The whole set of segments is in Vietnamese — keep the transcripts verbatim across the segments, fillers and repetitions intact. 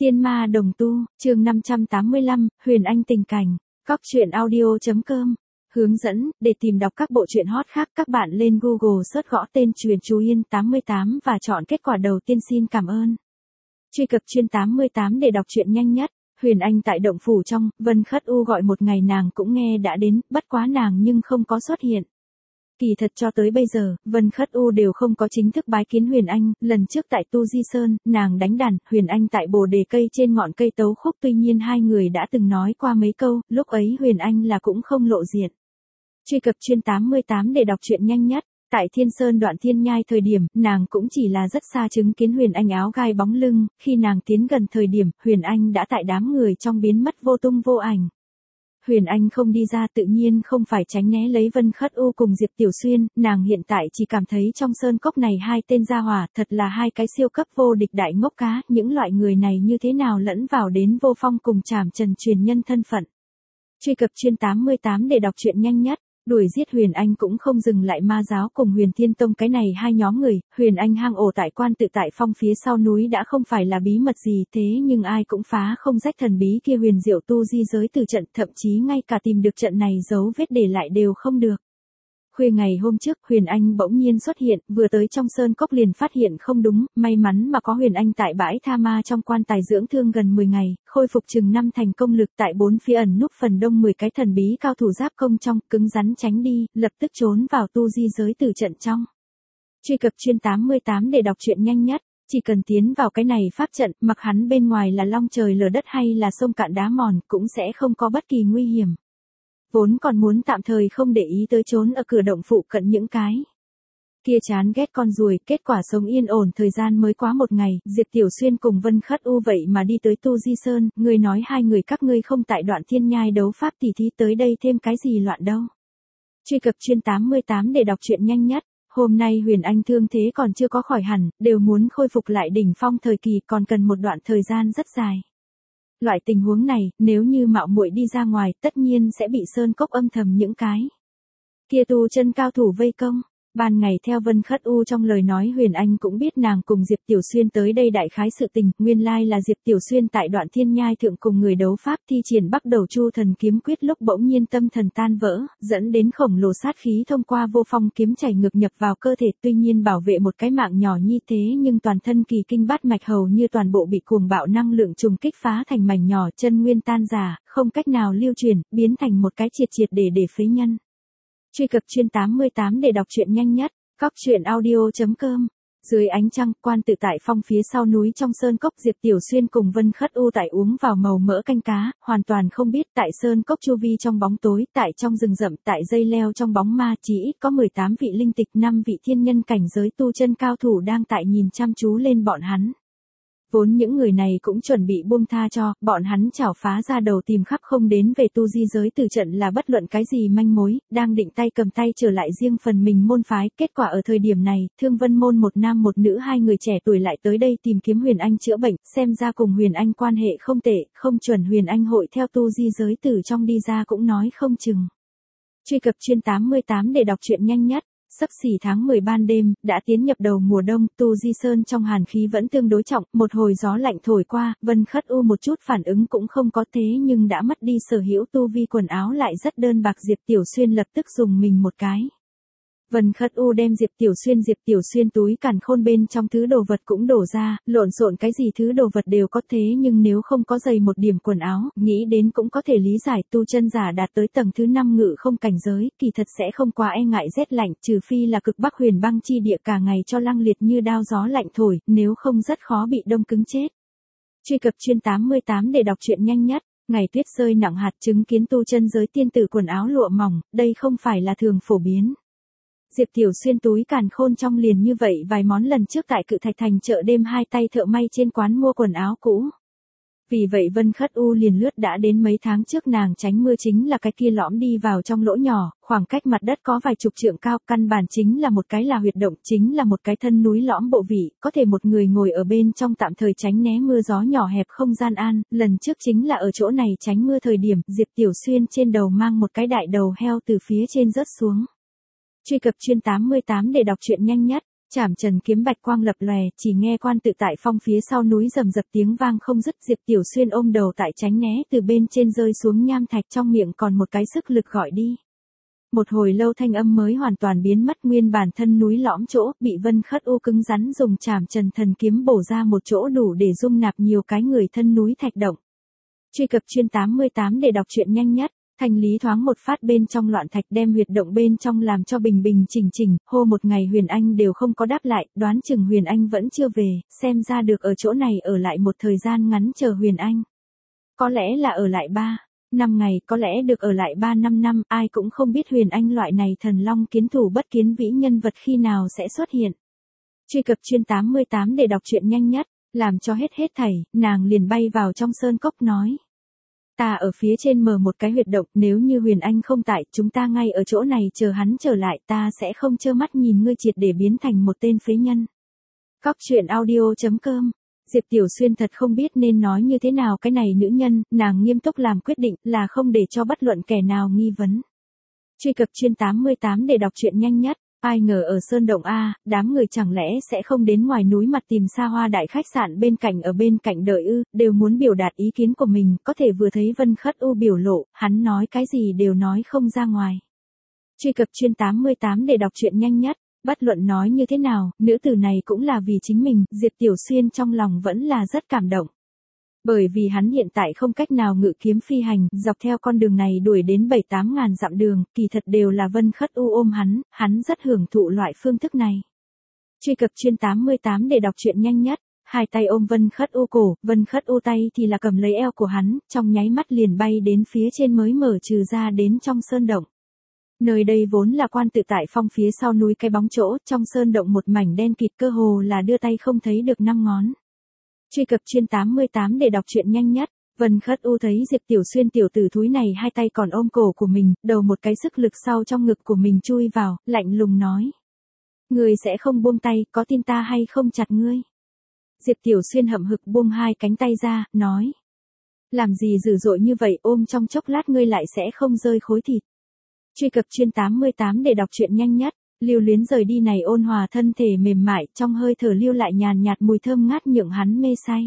Tiên ma đồng tu, chương năm trăm tám mươi lăm, Huyền Anh tình cảnh, cóc truyện audio chấm com. Hướng dẫn, để tìm đọc các bộ truyện hot khác các bạn lên Google search gõ tên truyện Chú Yên tám mươi tám và chọn kết quả đầu tiên xin cảm ơn. Truy cập chuyên tám mươi tám để đọc truyện nhanh nhất. Huyền Anh tại động phủ trong, Vân Khất U gọi một ngày nàng cũng nghe đã đến, bất quá nàng nhưng không có xuất hiện. Kỳ thật cho tới bây giờ, Vân Khất U đều không có chính thức bái kiến Huyền Anh, lần trước tại Tu Di Sơn, nàng đánh đàn, Huyền Anh tại bồ đề cây trên ngọn cây tấu khúc, tuy nhiên hai người đã từng nói qua mấy câu, lúc ấy Huyền Anh là cũng không lộ diện. Truy cập chuyên tám mươi tám để đọc truyện nhanh nhất. Tại Thiên Sơn đoạn Thiên Nhai thời điểm, nàng cũng chỉ là rất xa chứng kiến Huyền Anh áo gai bóng lưng, khi nàng tiến gần thời điểm, Huyền Anh đã tại đám người trong biến mất vô tung vô ảnh. Huyền Anh không đi ra tự nhiên không phải tránh né lấy Vân Khất U cùng Diệp Tiểu Xuyên, nàng hiện tại chỉ cảm thấy trong sơn cốc này hai tên gia hỏa thật là hai cái siêu cấp vô địch đại ngốc cá, những loại người này như thế nào lẫn vào đến Vô Phong cùng Trảm Trần truyền nhân thân phận. Truy cập chuyên tám mươi tám để đọc truyện nhanh nhất. Đuổi giết Huyền Anh cũng không dừng lại ma giáo cùng Huyền Thiên Tông cái này hai nhóm người, Huyền Anh hang ổ tại quan tự tại phong phía sau núi đã không phải là bí mật gì thế nhưng ai cũng phá không rách thần bí kia huyền diệu tu di giới từ trận, thậm chí ngay cả tìm được trận này dấu vết để lại đều không được. Khuya ngày hôm trước, Huyền Anh bỗng nhiên xuất hiện, vừa tới trong sơn cốc liền phát hiện không đúng, may mắn mà có Huyền Anh tại bãi tha ma trong quan tài dưỡng thương gần mười ngày, khôi phục chừng năm thành công lực tại bốn phía ẩn núp phần đông mười cái thần bí cao thủ giáp công trong, cứng rắn tránh đi, lập tức trốn vào tu di giới từ trận trong. Truy cập chuyên tám mươi tám để đọc truyện nhanh nhất. Chỉ cần tiến vào cái này pháp trận, mặc hắn bên ngoài là long trời lở đất hay là sông cạn đá mòn, cũng sẽ không có bất kỳ nguy hiểm. Vốn còn muốn tạm thời không để ý tới trốn ở cửa động phụ cận những cái kia chán ghét con ruồi, kết quả sống yên ổn thời gian mới quá một ngày, Diệp Tiểu Xuyên cùng Vân Khất U vậy mà đi tới Tu Di Sơn, người nói hai người các ngươi không tại đoạn Thiên Nhai đấu pháp tỉ thí tới đây thêm cái gì loạn đâu. Truy cập chuyên tám mươi tám để đọc truyện nhanh nhất. Hôm nay Huyền Anh thương thế còn chưa có khỏi hẳn, đều muốn khôi phục lại đỉnh phong thời kỳ còn cần một đoạn thời gian rất dài. Loại tình huống này, nếu như mạo muội đi ra ngoài, tất nhiên sẽ bị sơn cốc âm thầm những cái kia tu chân cao thủ vây công. Ban ngày theo Vân Khất U trong lời nói Huyền Anh cũng biết nàng cùng Diệp Tiểu Xuyên tới đây đại khái sự tình, nguyên lai là Diệp Tiểu Xuyên tại đoạn Thiên Nhai thượng cùng người đấu pháp thi triển Bắc Đầu Chu Thần kiếm quyết lúc bỗng nhiên tâm thần tan vỡ, dẫn đến khổng lồ sát khí thông qua Vô Phong kiếm chảy ngược nhập vào cơ thể, tuy nhiên bảo vệ một cái mạng nhỏ như thế nhưng toàn thân kỳ kinh bát mạch hầu như toàn bộ bị cuồng bạo năng lượng trùng kích phá thành mảnh nhỏ, chân nguyên tan rã, không cách nào lưu truyền, biến thành một cái triệt triệt để để phế nhân. Truy cập chuyên tám mươi tám để đọc truyện nhanh nhất. cóc truyện audio chấm com. Dưới ánh trăng, quan tự tại phong phía sau núi trong sơn cốc, Diệp Tiểu Xuyên cùng Vân Khất U tại uống vào màu mỡ canh cá, hoàn toàn không biết tại sơn cốc chu vi trong bóng tối, tại trong rừng rậm, tại dây leo trong bóng ma, chỉ ít có mười tám vị linh tịch, năm vị thiên nhân cảnh giới tu chân cao thủ đang tại nhìn chăm chú lên bọn hắn. Vốn những người này cũng chuẩn bị buông tha cho, bọn hắn chảo phá ra đầu tìm khắp không đến về tu di giới từ trận là bất luận cái gì manh mối, đang định tay cầm tay trở lại riêng phần mình môn phái, kết quả ở thời điểm này, Thương Vân môn một nam một nữ hai người trẻ tuổi lại tới đây tìm kiếm Huyền Anh chữa bệnh, xem ra cùng Huyền Anh quan hệ không tệ, không chuẩn Huyền Anh hội theo tu di giới từ trong đi ra cũng nói không chừng. Truy cập chuyên tám mươi tám để đọc truyện nhanh nhất. Sắp xỉ tháng mười ban đêm, đã tiến nhập đầu mùa đông, Tu Di Sơn trong hàn khí vẫn tương đối trọng, một hồi gió lạnh thổi qua, Vân Khất U một chút phản ứng cũng không có thế nhưng đã mất đi sở hữu tu vi quần áo lại rất đơn bạc. Diệp Tiểu Xuyên lập tức dùng mình một cái. Vân Khất U đem Diệp Tiểu Xuyên Diệp Tiểu Xuyên túi càn khôn bên trong thứ đồ vật cũng đổ ra, lộn xộn cái gì thứ đồ vật đều có thế nhưng nếu không có giày một điểm quần áo, nghĩ đến cũng có thể lý giải tu chân giả đạt tới tầng thứ năm ngự không cảnh giới, kỳ thật sẽ không quá e ngại rét lạnh, trừ phi là cực bắc huyền băng chi địa cả ngày cho lăng liệt như đao gió lạnh thổi, nếu không rất khó bị đông cứng chết. Truy cập chuyên tám mươi tám để đọc truyện nhanh nhất. Ngày tuyết rơi nặng hạt chứng kiến tu chân giới tiên tử quần áo lụa mỏng, đây không phải là thường phổ biến. Diệp Tiểu Xuyên túi càn khôn trong liền như vậy vài món lần trước tại Cự Thạch thành chợ đêm hai tay thợ may trên quán mua quần áo cũ. Vì vậy Vân Khất U liền lướt đã đến mấy tháng trước nàng tránh mưa chính là cái kia lõm đi vào trong lỗ nhỏ, khoảng cách mặt đất có vài chục trượng cao, căn bản chính là một cái là huyệt động, chính là một cái thân núi lõm bộ vị, có thể một người ngồi ở bên trong tạm thời tránh né mưa gió nhỏ hẹp không gian an, lần trước chính là ở chỗ này tránh mưa thời điểm, Diệp Tiểu Xuyên trên đầu mang một cái đại đầu heo từ phía trên rớt xuống. Truy cập chuyên tám mươi tám để đọc truyện nhanh nhất. Trảm trần kiếm bạch quang lập lòe, chỉ nghe Quan Tự Tại Phong phía sau núi rầm rập tiếng vang không dứt. Diệp Tiểu Xuyên ôm đầu tại tránh né từ bên trên rơi xuống nham thạch, trong miệng còn một cái sức lực gọi đi. Một hồi lâu thanh âm mới hoàn toàn biến mất, nguyên bản thân núi lõm chỗ, bị Vân Khất U cứng rắn dùng trảm trần thần kiếm bổ ra một chỗ đủ để dung nạp nhiều cái người thân núi thạch động. Truy cập chuyên tám mươi tám để đọc truyện nhanh nhất. Thanh lý thoáng một phát bên trong loạn thạch, đem huyệt động bên trong làm cho bình bình chỉnh chỉnh, hô một ngày Huyền Anh đều không có đáp lại, đoán chừng Huyền Anh vẫn chưa về, xem ra được ở chỗ này ở lại một thời gian ngắn chờ Huyền Anh. Có lẽ là ở lại ba năm ngày, có lẽ được ở lại ba năm năm, ai cũng không biết Huyền Anh loại này thần long kiến thủ bất kiến vĩ nhân vật khi nào sẽ xuất hiện. Truy cập chuyên tám mươi tám để đọc truyện nhanh nhất, làm cho hết hết thảy, nàng liền bay vào trong sơn cốc nói. Ta ở phía trên mở một cái huyệt động, nếu như Huyền Anh không tại, chúng ta ngay ở chỗ này chờ hắn trở lại, ta sẽ không trơ mắt nhìn ngươi triệt để biến thành một tên phế nhân. Cóc truyện audio chấm com. Diệp Tiểu Xuyên thật không biết nên nói như thế nào cái này nữ nhân, nàng nghiêm túc làm quyết định là không để cho bất luận kẻ nào nghi vấn. Truy cập chuyên tám mươi tám để đọc truyện nhanh nhất. Ai ngờ ở Sơn Động A, đám người chẳng lẽ sẽ không đến ngoài núi mặt tìm xa hoa đại khách sạn bên cạnh ở bên cạnh đợi ư, đều muốn biểu đạt ý kiến của mình, có thể vừa thấy Vân Khất U biểu lộ, hắn nói cái gì đều nói không ra ngoài. Truy cập chuyên tám mươi tám để đọc truyện nhanh nhất. Bất luận nói như thế nào, nữ tử này cũng là vì chính mình, Diệp Tiểu Xuyên trong lòng vẫn là rất cảm động. Bởi vì hắn hiện tại không cách nào ngự kiếm phi hành, dọc theo con đường này đuổi đến bảy tám ngàn dặm đường, kỳ thật đều là Vân Khất U ôm hắn, hắn rất hưởng thụ loại phương thức này. Truy cập chuyên tám mươi tám để đọc truyện nhanh nhất. Hai tay ôm Vân Khất U cổ, Vân Khất U tay thì là cầm lấy eo của hắn, trong nháy mắt liền bay đến phía trên mới mở trừ ra đến trong sơn động. Nơi đây vốn là Quan Tự Tại Phong phía sau núi cái bóng chỗ, trong sơn động một mảnh đen kịt, cơ hồ là đưa tay không thấy được năm ngón. Truy cập chuyên tám mươi tám để đọc truyện nhanh nhất. Vân Khất U thấy Diệp Tiểu Xuyên tiểu tử thúi này hai tay còn ôm cổ của mình, đầu một cái sức lực sau trong ngực của mình chui vào, lạnh lùng nói. Ngươi sẽ không buông tay, có tin ta hay không chặt ngươi? Diệp Tiểu Xuyên hậm hực buông hai cánh tay ra, nói. Làm gì dữ dội như vậy, ôm trong chốc lát ngươi lại sẽ không rơi khối thịt. Truy cập chuyên tám mươi tám để đọc truyện nhanh nhất. Lưu Luyến rời đi này ôn hòa thân thể mềm mại, trong hơi thở lưu lại nhàn nhạt mùi thơm ngát nhượng hắn mê say.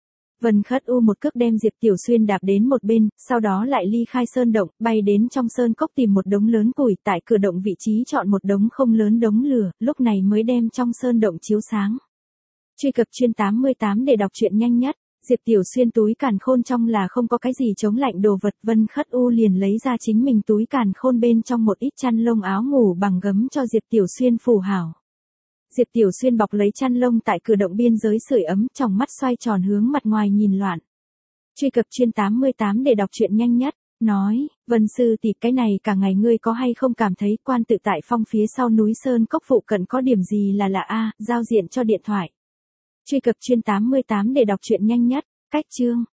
Vân Khất U một cước đem Diệp Tiểu Xuyên đạp đến một bên, sau đó lại ly khai sơn động, bay đến trong sơn cốc tìm một đống lớn củi, tại cửa động vị trí chọn một đống không lớn đống lửa, lúc này mới đem trong sơn động chiếu sáng. Truy cập chuyên tám mươi tám để đọc truyện nhanh nhất. Diệp Tiểu Xuyên túi càn khôn trong là không có cái gì chống lạnh đồ vật, Vân Khất U liền lấy ra chính mình túi càn khôn bên trong một ít chăn lông áo ngủ bằng gấm cho Diệp Tiểu Xuyên phủ hảo. Diệp Tiểu Xuyên bọc lấy chăn lông tại cửa động biên giới sưởi ấm, trong mắt xoay tròn hướng mặt ngoài nhìn loạn. Truy cập chuyên tám mươi tám để đọc truyện nhanh nhất. Nói, Vân sư tỷ, cái này cả ngày ngươi có hay không cảm thấy Quan Tự Tại Phong phía sau núi sơn cốc phụ cận có điểm gì là lạ a, giao diện cho điện thoại. Truy cập chuyên tám mươi tám để đọc truyện nhanh nhất. Cách chương